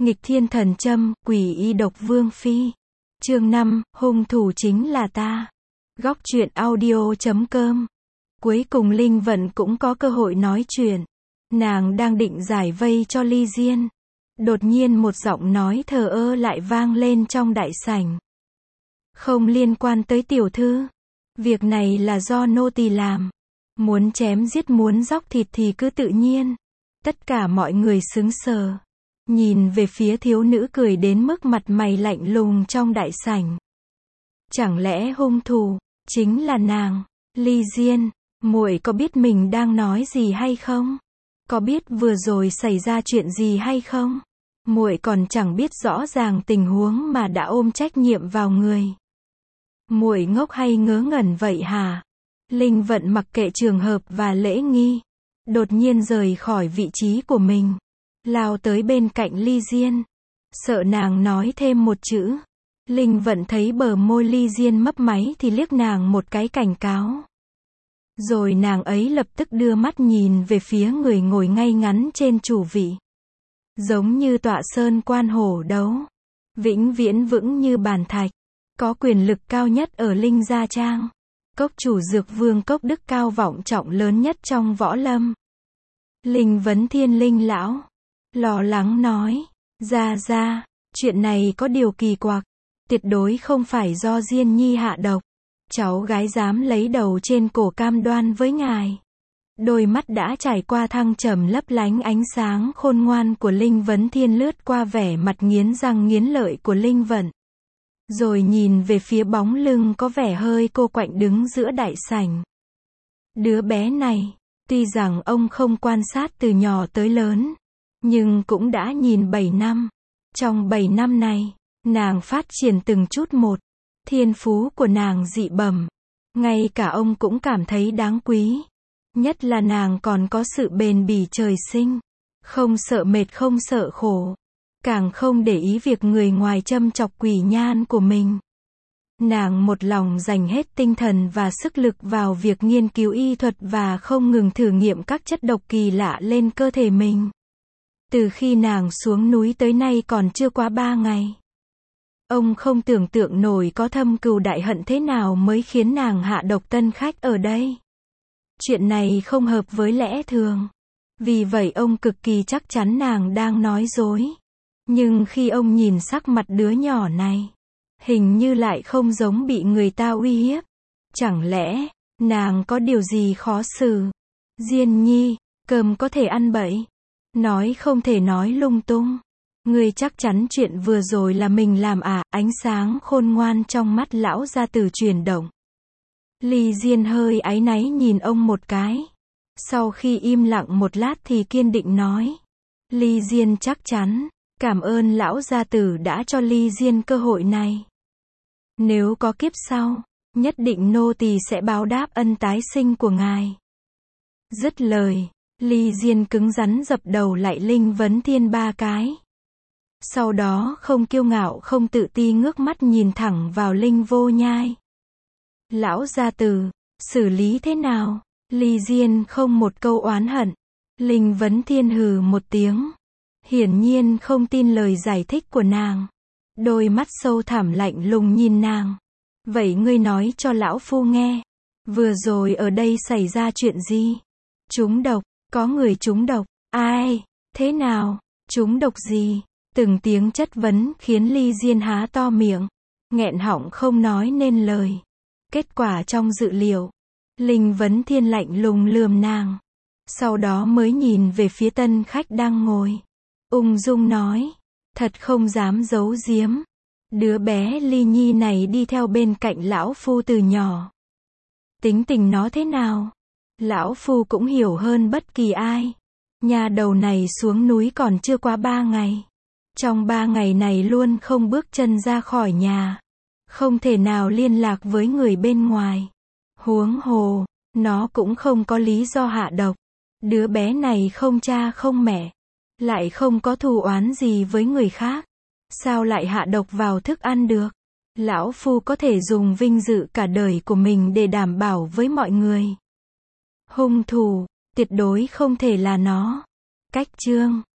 Nghịch thiên thần châm, quỷ y độc vương phi. Chương 5, hung thủ chính là ta. Góc truyện audio.com. Cuối cùng Linh Vận cũng có cơ hội nói chuyện. Nàng đang định giải vây cho Ly Diên. Đột nhiên một giọng nói thờ ơ lại vang lên trong đại sảnh. Không liên quan tới tiểu thư. Việc này là do nô tỳ làm. Muốn chém giết muốn róc thịt thì cứ tự nhiên. Tất cả mọi người sững sờ. Nhìn về phía thiếu nữ cười đến mức mặt mày lạnh lùng trong đại sảnh. Chẳng lẽ hung thủ chính là nàng? Ly Diên, muội có biết mình đang nói gì hay không? Có biết vừa rồi xảy ra chuyện gì hay không? Muội còn chẳng biết rõ ràng tình huống mà đã ôm trách nhiệm vào người. Muội ngốc hay ngớ ngẩn vậy hả? Linh Vận mặc kệ trường hợp và lễ nghi, đột nhiên rời khỏi vị trí của mình, lao tới bên cạnh Ly Diên. Sợ nàng nói thêm một chữ, Linh Vận thấy bờ môi Ly Diên mấp máy thì liếc nàng một cái cảnh cáo. Rồi nàng ấy lập tức đưa mắt nhìn về phía người ngồi ngay ngắn trên chủ vị. Giống như tọa sơn quan hổ đấu, vĩnh viễn vững như bàn thạch, có quyền lực cao nhất ở Linh Gia Trang. Cốc chủ Dược Vương Cốc đức cao vọng trọng lớn nhất trong võ lâm. Linh vấn Thiên Linh lão lo lắng nói, ra, chuyện này có điều kỳ quặc, tuyệt đối không phải do Diên Nhi hạ độc. Cháu gái dám lấy đầu trên cổ cam đoan với ngài. Đôi mắt đã trải qua thăng trầm lấp lánh ánh sáng khôn ngoan của Linh vấn Thiên lướt qua vẻ mặt nghiến răng nghiến lợi của Linh Vận. Rồi nhìn về phía bóng lưng có vẻ hơi cô quạnh đứng giữa đại sảnh. Đứa bé này, tuy rằng ông không quan sát từ nhỏ tới lớn, nhưng cũng đã nhìn 7 năm. Trong 7 năm này, nàng phát triển từng chút một. Thiên phú của nàng dị bẩm. Ngay cả ông cũng cảm thấy đáng quý. Nhất là nàng còn có sự bền bỉ trời sinh. Không sợ mệt không sợ khổ. Càng không để ý việc người ngoài châm chọc quỷ nhan của mình. Nàng một lòng dành hết tinh thần và sức lực vào việc nghiên cứu y thuật và không ngừng thử nghiệm các chất độc kỳ lạ lên cơ thể mình. Từ khi nàng xuống núi tới nay còn chưa quá 3 ngày. Ông không tưởng tượng nổi có thâm cừu đại hận thế nào mới khiến nàng hạ độc tân khách ở đây. Chuyện này không hợp với lẽ thường. Vì vậy ông cực kỳ chắc chắn nàng đang nói dối. Nhưng khi ông nhìn sắc mặt đứa nhỏ này, hình như lại không giống bị người ta uy hiếp. Chẳng lẽ, nàng có điều gì khó xử? Diên Nhi, cơm có thể ăn bậy. Nói không thể nói lung tung. Ngươi chắc chắn chuyện vừa rồi là mình làm à? Ánh sáng khôn ngoan trong mắt lão gia tử chuyển động. Ly Diên hơi áy náy nhìn ông một cái. Sau khi im lặng một lát thì kiên định nói. Ly Diên chắc chắn. Cảm ơn lão gia tử đã cho Ly Diên cơ hội này. Nếu có kiếp sau, nhất định nô tỳ sẽ báo đáp ân tái sinh của ngài. Dứt lời, Ly Diên cứng rắn dập đầu lại Linh vấn Thiên 3 cái. Sau đó không kiêu ngạo không tự ti ngước mắt nhìn thẳng vào Linh Vô Nhai. Lão gia tử, xử lý thế nào? Ly Diên không một câu oán hận. Linh vấn Thiên hừ một tiếng. Hiển nhiên không tin lời giải thích của nàng. Đôi mắt sâu thẳm lạnh lùng nhìn nàng. Vậy ngươi nói cho lão phu nghe. Vừa rồi ở đây xảy ra chuyện gì? Trúng độc, có người trúng độc. Ai? Thế nào? Trúng độc gì? Từng tiếng chất vấn khiến Ly Diên há to miệng, nghẹn họng không nói nên lời. Kết quả trong dự liệu, Linh vấn Thiên lạnh lùng lườm nàng. Sau đó mới nhìn về phía tân khách đang ngồi. Ung dung nói, thật không dám giấu giếm. Đứa bé Ly Nhi này đi theo bên cạnh lão phu từ nhỏ. Tính tình nó thế nào? Lão phu cũng hiểu hơn bất kỳ ai. Nhà đầu này xuống núi còn chưa quá 3 ngày. Trong 3 ngày này luôn không bước chân ra khỏi nhà. Không thể nào liên lạc với người bên ngoài. Huống hồ, nó cũng không có lý do hạ độc. Đứa bé này không cha không mẹ. Lại không có thù oán gì với người khác. Sao lại hạ độc vào thức ăn được? Lão phu có thể dùng vinh dự cả đời của mình để đảm bảo với mọi người. Hung thủ, tuyệt đối không thể là nó. Cách chương